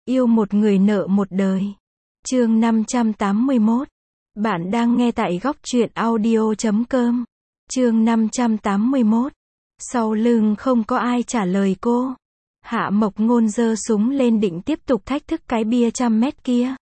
Yêu một người nợ một đời. Chương 581. Bạn đang nghe tại góc truyện audio.com. Chương 581. Sau lưng không có ai trả lời cô. Hạ Mộc Ngôn giơ súng lên định tiếp tục thách thức cái bia 100 mét kia.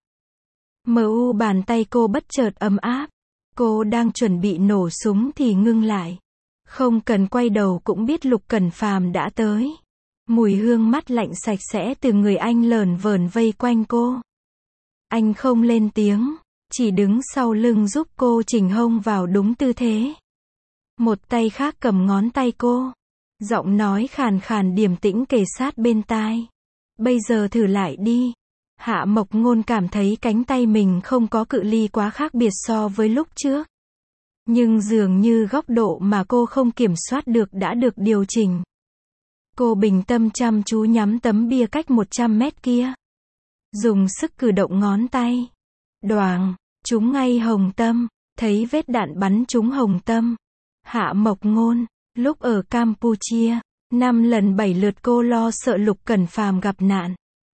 Bàn tay cô bất chợt ấm áp. Cô đang chuẩn bị nổ súng thì ngưng lại. Không cần quay đầu cũng biết Lục Cẩn Phàm đã tới. Mùi hương mát lạnh sạch sẽ từ người anh lởn vởn vây quanh cô. Anh không lên tiếng, chỉ đứng sau lưng giúp cô chỉnh hông vào đúng tư thế. Một tay khác cầm ngón tay cô. Giọng nói khàn khàn điềm tĩnh kề sát bên tai. Bây giờ thử lại đi. Hạ Mộc Ngôn cảm thấy cánh tay mình không có cự ly quá khác biệt so với lúc trước. Nhưng dường như góc độ mà cô không kiểm soát được đã được điều chỉnh. Cô bình tâm chăm chú nhắm tấm bia cách 100 mét kia. Dùng sức cử động ngón tay. Đoàng, trúng ngay hồng tâm. Thấy vết đạn bắn trúng hồng tâm. Hạ Mộc Ngôn, lúc ở Campuchia, 5 lần 7 lượt cô lo sợ Lục Cẩn Phàm gặp nạn.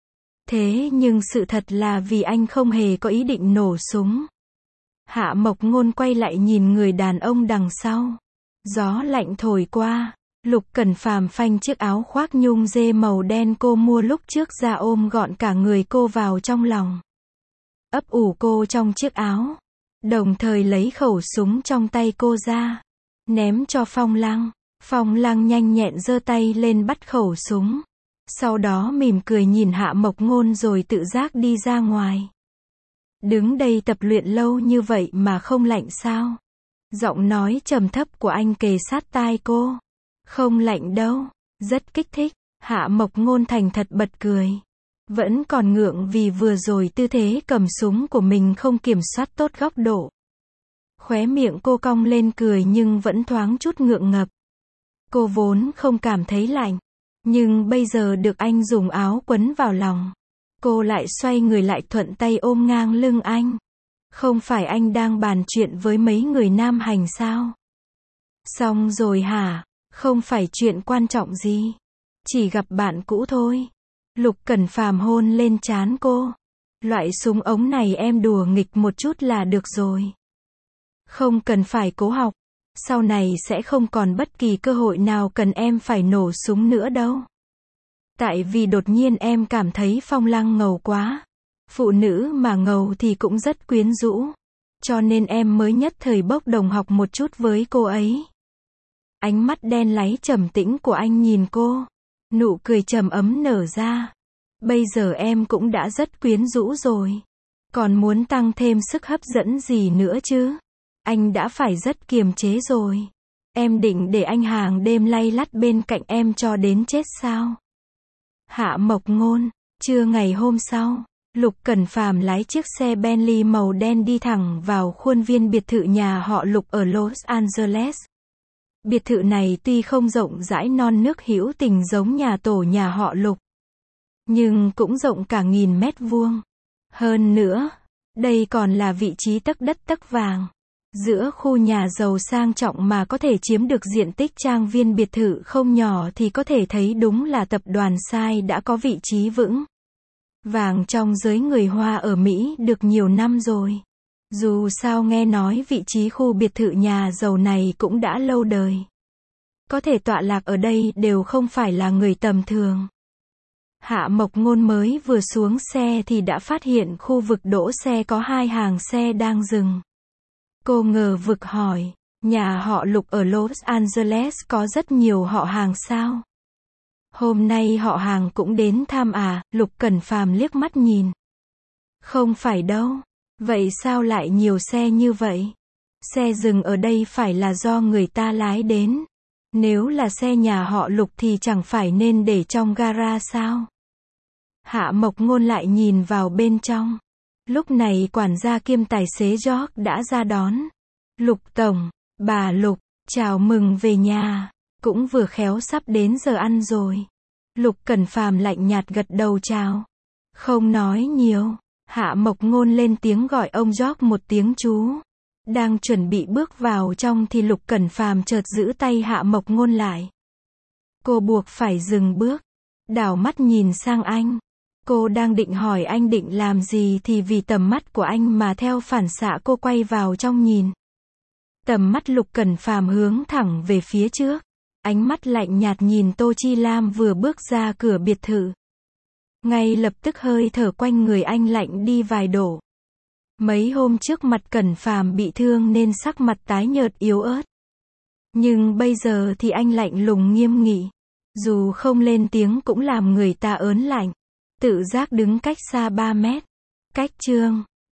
Thế nhưng sự thật là vì anh không hề có ý định nổ súng. Hạ Mộc Ngôn quay lại nhìn người đàn ông đằng sau. Gió lạnh thổi qua. Lục Cẩn Phàm phanh chiếc áo khoác nhung dê màu đen cô mua lúc trước ra ôm gọn cả người cô vào trong lòng. Ấp ủ cô trong chiếc áo. Đồng thời lấy khẩu súng trong tay cô ra. Ném cho Phong Lăng. Phong Lăng nhanh nhẹn giơ tay lên bắt khẩu súng. Sau đó mỉm cười nhìn Hạ Mộc Ngôn rồi tự giác đi ra ngoài. Đứng đây tập luyện lâu như vậy mà không lạnh sao? Giọng nói trầm thấp của anh kề sát tai cô. Không lạnh đâu, rất kích thích. Hạ Mộc Ngôn thành thật bật cười. Vẫn còn ngượng vì vừa rồi tư thế cầm súng của mình không kiểm soát tốt góc độ. Khóe miệng cô cong lên cười nhưng vẫn thoáng chút ngượng ngập. Cô vốn không cảm thấy lạnh. Nhưng bây giờ được anh dùng áo quấn vào lòng. Cô lại xoay người lại thuận tay ôm ngang lưng anh. Không phải anh đang bàn chuyện với mấy người nam hành sao? Xong rồi hả? Không phải chuyện quan trọng gì. Chỉ gặp bạn cũ thôi. Lục Cẩn Phàm hôn lên trán cô. Loại súng ống này em đùa nghịch một chút là được rồi. Không cần phải cố học. Sau này sẽ không còn bất kỳ cơ hội nào cần em phải nổ súng nữa đâu. Tại vì đột nhiên em cảm thấy Phong Lăng ngầu quá. Phụ nữ mà ngầu thì cũng rất quyến rũ. Cho nên em mới nhất thời bốc đồng học một chút với cô ấy. Ánh mắt đen láy trầm tĩnh của anh nhìn cô. Nụ cười trầm ấm nở ra. Bây giờ em cũng đã rất quyến rũ rồi. Còn muốn tăng thêm sức hấp dẫn gì nữa chứ? Anh đã phải rất kiềm chế rồi. Em định để anh hàng đêm lay lắt bên cạnh em cho đến chết sao? Hạ Mộc Ngôn. Trưa ngày hôm sau, Lục Cẩn Phàm lái chiếc xe Bentley màu đen đi thẳng vào khuôn viên biệt thự nhà họ Lục ở Los Angeles. Biệt thự này tuy không rộng rãi non nước hữu tình giống nhà tổ nhà họ Lục, nhưng cũng rộng cả 1000 mét vuông. Hơn nữa, đây còn là vị trí tấc đất tấc vàng. Giữa khu nhà giàu sang trọng mà có thể chiếm được diện tích trang viên biệt thự không nhỏ thì có thể thấy đúng là tập đoàn Sai đã có vị trí vững vàng trong giới người Hoa ở Mỹ được nhiều năm rồi. Dù sao nghe nói vị trí khu biệt thự nhà giàu này cũng đã lâu đời. Có thể tọa lạc ở đây đều không phải là người tầm thường. Hạ Mộc Ngôn mới vừa xuống xe thì đã phát hiện khu vực đỗ xe có 2 hàng xe đang dừng. Cô ngờ vực hỏi, nhà họ Lục ở Los Angeles có rất nhiều họ hàng sao? Hôm nay họ hàng cũng đến thăm à? Lục Cẩn Phàm liếc mắt nhìn. Không phải đâu. Vậy sao lại nhiều xe như vậy? Xe dừng ở đây phải là do người ta lái đến. Nếu là xe nhà họ Lục thì chẳng phải nên để trong gara sao? Hạ Mộc Ngôn lại nhìn vào bên trong. Lúc này quản gia kiêm tài xế George đã ra đón. Lục tổng, bà Lục, chào mừng về nhà. Cũng vừa khéo sắp đến giờ ăn rồi. Lục Cẩn Phàm lạnh nhạt gật đầu chào. Không nói nhiều. Hạ Mộc Ngôn lên tiếng gọi ông George một tiếng chú. Đang chuẩn bị bước vào trong thì Lục Cẩn Phàm chợt giữ tay Hạ Mộc Ngôn lại. Cô buộc phải dừng bước. Đảo mắt nhìn sang anh. Cô đang định hỏi anh định làm gì thì vì tầm mắt của anh mà theo phản xạ cô quay vào trong nhìn. Tầm mắt Lục Cẩn Phàm hướng thẳng về phía trước. Ánh mắt lạnh nhạt nhìn Tô Chi Lam vừa bước ra cửa biệt thự. Ngay lập tức hơi thở quanh người anh lạnh đi vài độ. Mấy hôm trước mặt Cẩn Phàm bị thương nên sắc mặt tái nhợt yếu ớt. Nhưng bây giờ thì anh lạnh lùng nghiêm nghị. Dù không lên tiếng cũng làm người ta ớn lạnh. Tự giác đứng cách xa 3 mét. Cách chương